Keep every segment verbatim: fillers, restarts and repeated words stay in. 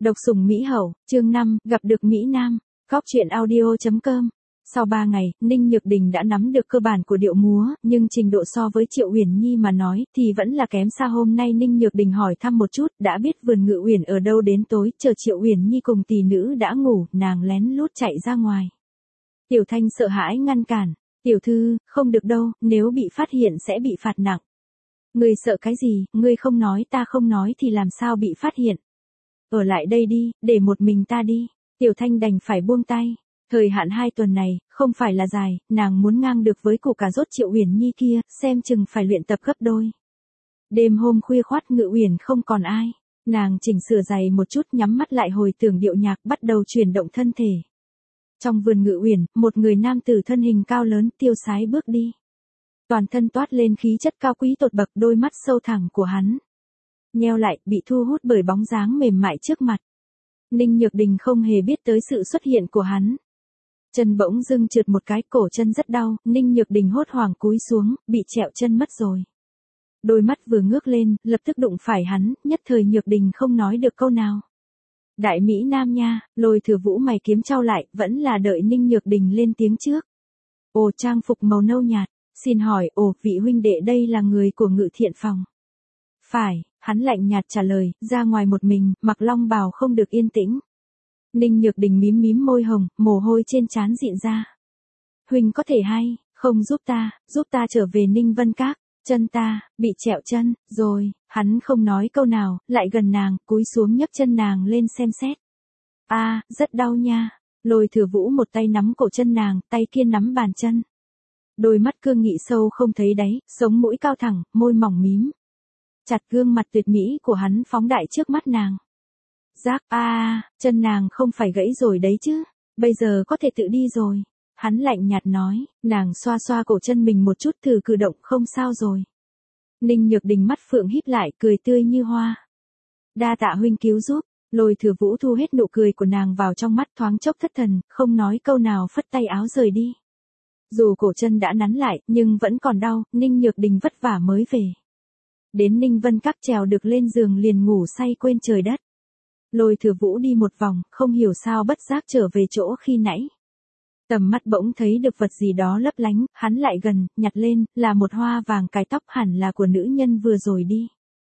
Độc sủng Mỹ Hậu, chương năm, gặp được Mỹ Nam, Cóc truyện audio chấm com. Sau ba ngày, Ninh Nhược Đình đã nắm được cơ bản của điệu múa, nhưng trình độ so với Triệu Uyển Nhi mà nói thì vẫn là kém xa. Hôm nay Ninh Nhược Đình hỏi thăm một chút, đã biết vườn Ngự Uyển ở đâu. Đến tối, chờ Triệu Uyển Nhi cùng tỷ nữ đã ngủ, nàng lén lút chạy ra ngoài. Tiểu Thanh sợ hãi ngăn cản, "Tiểu thư, không được đâu, nếu bị phát hiện sẽ bị phạt nặng." "Ngươi sợ cái gì, ngươi không nói ta không nói thì làm sao bị phát hiện? Ở lại đây đi, để một mình ta đi." Tiểu Thanh đành phải buông tay. Thời hạn hai tuần này, không phải là dài, nàng muốn ngang được với củ cà rốt Triệu Uyển Nhi kia, xem chừng phải luyện tập gấp đôi. Đêm hôm khuya khoắt Ngự Uyển không còn ai, nàng chỉnh sửa giày một chút, nhắm mắt lại hồi tưởng điệu nhạc, bắt đầu chuyển động thân thể. Trong vườn Ngự Uyển, một người nam tử thân hình cao lớn, tiêu sái bước đi. Toàn thân toát lên khí chất cao quý tột bậc, đôi mắt sâu thẳm của hắn nheo lại, bị thu hút bởi bóng dáng mềm mại trước mặt. Ninh Nhược Đình không hề biết tới sự xuất hiện của hắn. Chân bỗng dưng trượt một cái, cổ chân rất đau, Ninh Nhược Đình hốt hoảng cúi xuống, bị trẹo chân mất rồi. Đôi mắt vừa ngước lên, lập tức đụng phải hắn, nhất thời Nhược Đình không nói được câu nào. "Đại Mỹ Nam nha." Lôi Thừa Vũ mày kiếm chau lại, vẫn là đợi Ninh Nhược Đình lên tiếng trước. "Ồ, trang phục màu nâu nhạt, xin hỏi, ồ, vị huynh đệ đây là người của Ngự Thiện phòng?" "Phải." Hắn lạnh nhạt trả lời, "ra ngoài một mình, mặc long bào không được yên tĩnh." Ninh Nhược Đình mím mím môi hồng, mồ hôi trên trán dịn ra. "Huynh có thể hay, không giúp ta, giúp ta trở về Ninh Vân Các, chân ta, bị trẹo chân, rồi." Hắn không nói câu nào, lại gần nàng, cúi xuống nhấc chân nàng lên xem xét. "A, rất đau nha." Lôi Thừa Vũ một tay nắm cổ chân nàng, tay kia nắm bàn chân. Đôi mắt cương nghị sâu không thấy đáy, sống mũi cao thẳng, môi mỏng mím chặt, gương mặt tuyệt mỹ của hắn phóng đại trước mắt nàng. "Giác a, chân nàng không phải gãy rồi đấy chứ, bây giờ có thể tự đi rồi." Hắn lạnh nhạt nói, nàng xoa xoa cổ chân mình một chút, thử cử động, "Không sao rồi." Ninh Nhược Đình mắt phượng híp lại, cười tươi như hoa. "Đa tạ huynh cứu giúp." Lôi Thừa Vũ thu hết nụ cười của nàng vào trong mắt, thoáng chốc thất thần, không nói câu nào, phất tay áo rời đi. Dù cổ chân đã nắn lại, nhưng vẫn còn đau, Ninh Nhược Đình vất vả mới về. Đến Ninh Vân Các trèo được lên giường liền ngủ say quên trời đất. Lôi Thừa Vũ đi một vòng, không hiểu sao bất giác trở về chỗ khi nãy. Tầm mắt bỗng thấy được vật gì đó lấp lánh, hắn lại gần, nhặt lên, là một hoa vàng cài tóc, hẳn là của nữ nhân vừa rồi đi.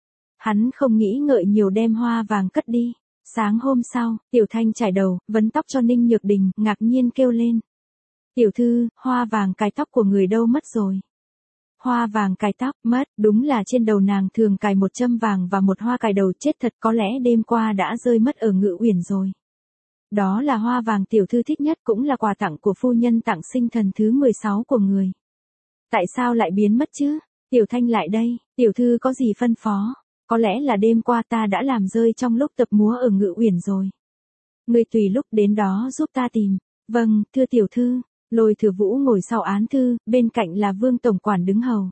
Hắn không nghĩ ngợi nhiều, đem hoa vàng cất đi. Sáng hôm sau, Tiểu Thanh trải đầu, vấn tóc cho Ninh Nhược Đình, ngạc nhiên kêu lên: "Tiểu thư, hoa vàng cài tóc của người đâu mất rồi?" Hoa vàng cài tóc mất, đúng là trên đầu nàng thường cài một châm vàng và một hoa cài đầu, chết thật, có lẽ đêm qua đã rơi mất ở Ngự Uyển rồi. Đó là hoa vàng tiểu thư thích nhất, cũng là quà tặng của phu nhân tặng sinh thần thứ mười sáu của người. Tại sao lại biến mất chứ? Tiểu Thanh lại đây, tiểu thư có gì phân phó? Có lẽ là đêm qua ta đã làm rơi trong lúc tập múa ở Ngự Uyển rồi. Ngươi tùy lúc đến đó giúp ta tìm. Vâng, thưa tiểu thư. Lôi Thừa Vũ ngồi sau án thư, bên cạnh là Vương tổng quản đứng hầu.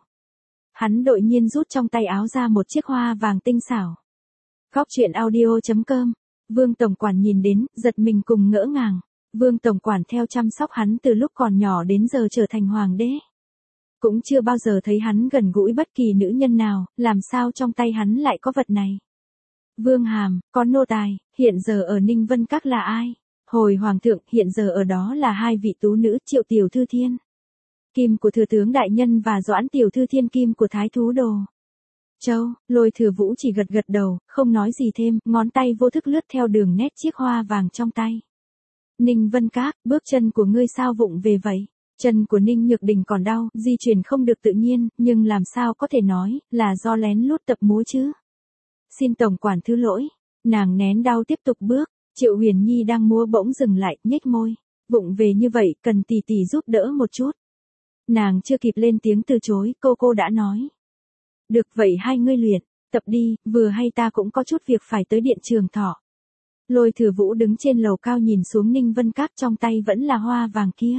Hắn đột nhiên rút trong tay áo ra một chiếc hoa vàng tinh xảo. Cóc truyện audio chấm com. Vương tổng quản nhìn đến, giật mình cùng ngỡ ngàng. Vương tổng quản theo chăm sóc hắn từ lúc còn nhỏ đến giờ trở thành hoàng đế. Cũng chưa bao giờ thấy hắn gần gũi bất kỳ nữ nhân nào, làm sao trong tay hắn lại có vật này? "Vương hàm, có nô tài, hiện giờ ở Ninh Vân Các là ai?" "Hồi hoàng thượng, hiện giờ ở đó là hai vị tú nữ, Triệu tiểu thư thiên kim của thừa tướng đại nhân và Doãn tiểu thư thiên kim của thái thú Đồ Châu." Lôi Thừa Vũ chỉ gật gật đầu, không nói gì thêm, ngón tay vô thức lướt theo đường nét chiếc hoa vàng trong tay. "Ninh Vân Các, bước chân của ngươi sao vụng về vậy?" Chân của Ninh Nhược Đình còn đau, di chuyển không được tự nhiên, nhưng làm sao có thể nói là do lén lút tập múa chứ? "Xin tổng quản thứ lỗi." Nàng nén đau tiếp tục bước. Triệu Uyển Nhi đang múa bỗng dừng lại, nhếch môi. "Vụng về như vậy, cần tỷ tỷ giúp đỡ một chút." Nàng chưa kịp lên tiếng từ chối, cô cô đã nói: "Được vậy, hai ngươi luyện tập đi, vừa hay ta cũng có chút việc phải tới điện Trường Thọ." Lôi Thừa Vũ đứng trên lầu cao nhìn xuống Ninh Vân Các, trong tay vẫn là hoa vàng kia.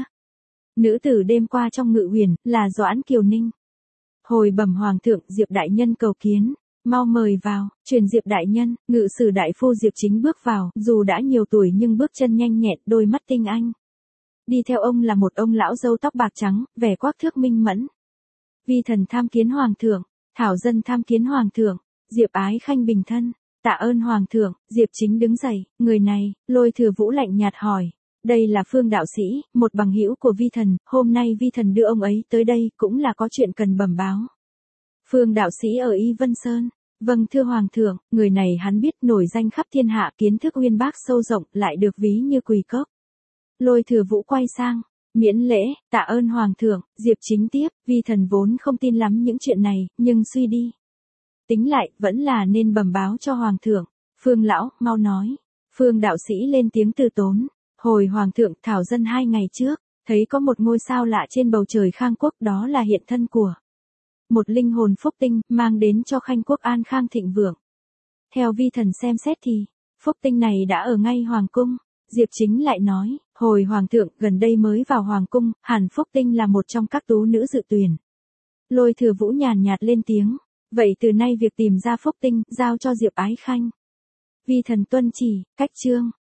Nữ tử đêm qua trong Ngự Uyển là Doãn Kiều Ninh. "Hồi bẩm hoàng thượng, Diệp đại nhân cầu kiến." "Mau mời vào." Truyền Diệp đại nhân. Ngự sử đại phu Diệp Chính bước vào, dù đã nhiều tuổi nhưng bước chân nhanh nhẹn, đôi mắt tinh anh. Đi theo ông là một ông lão râu tóc bạc trắng, vẻ quắc thước minh mẫn. "Vi thần tham kiến hoàng thượng." "Thảo dân tham kiến hoàng thượng." Diệp Ái Khanh bình thân. Tạ ơn Hoàng thượng, Diệp Chính đứng dậy, người này, Lôi Thừa Vũ lạnh nhạt hỏi. Đây là Phương đạo sĩ, một bằng hữu của vi thần, hôm nay vi thần đưa ông ấy tới đây cũng là có chuyện cần bẩm báo. Phương đạo sĩ ở Y Vân Sơn. Vâng thưa Hoàng thượng, người này hắn biết nổi danh khắp thiên hạ, kiến thức uyên bác sâu rộng, lại được ví như quỳ cốc. Lôi Thừa Vũ quay sang, miễn lễ, tạ ơn Hoàng thượng, Diệp Chính tiếp, vi thần vốn không tin lắm những chuyện này, nhưng suy đi. Tính lại, vẫn là nên bẩm báo cho Hoàng thượng. Phương lão, mau nói. Phương đạo sĩ lên tiếng từ tốn. Hồi Hoàng thượng, thảo dân hai ngày trước, thấy có một ngôi sao lạ trên bầu trời Khang Quốc, đó là hiện thân của một linh hồn phúc tinh, mang đến cho Khanh Quốc an khang thịnh vượng. Theo vi thần xem xét thì, phúc tinh này đã ở ngay Hoàng cung. Diệp Chính lại nói, hồi Hoàng thượng, gần đây mới vào Hoàng cung, hẳn phúc tinh là một trong các tú nữ dự tuyển. Lôi Thừa Vũ nhàn nhạt lên tiếng, vậy từ nay việc tìm ra phúc tinh, giao cho Diệp Ái Khanh. Vi thần tuân chỉ, cách chương.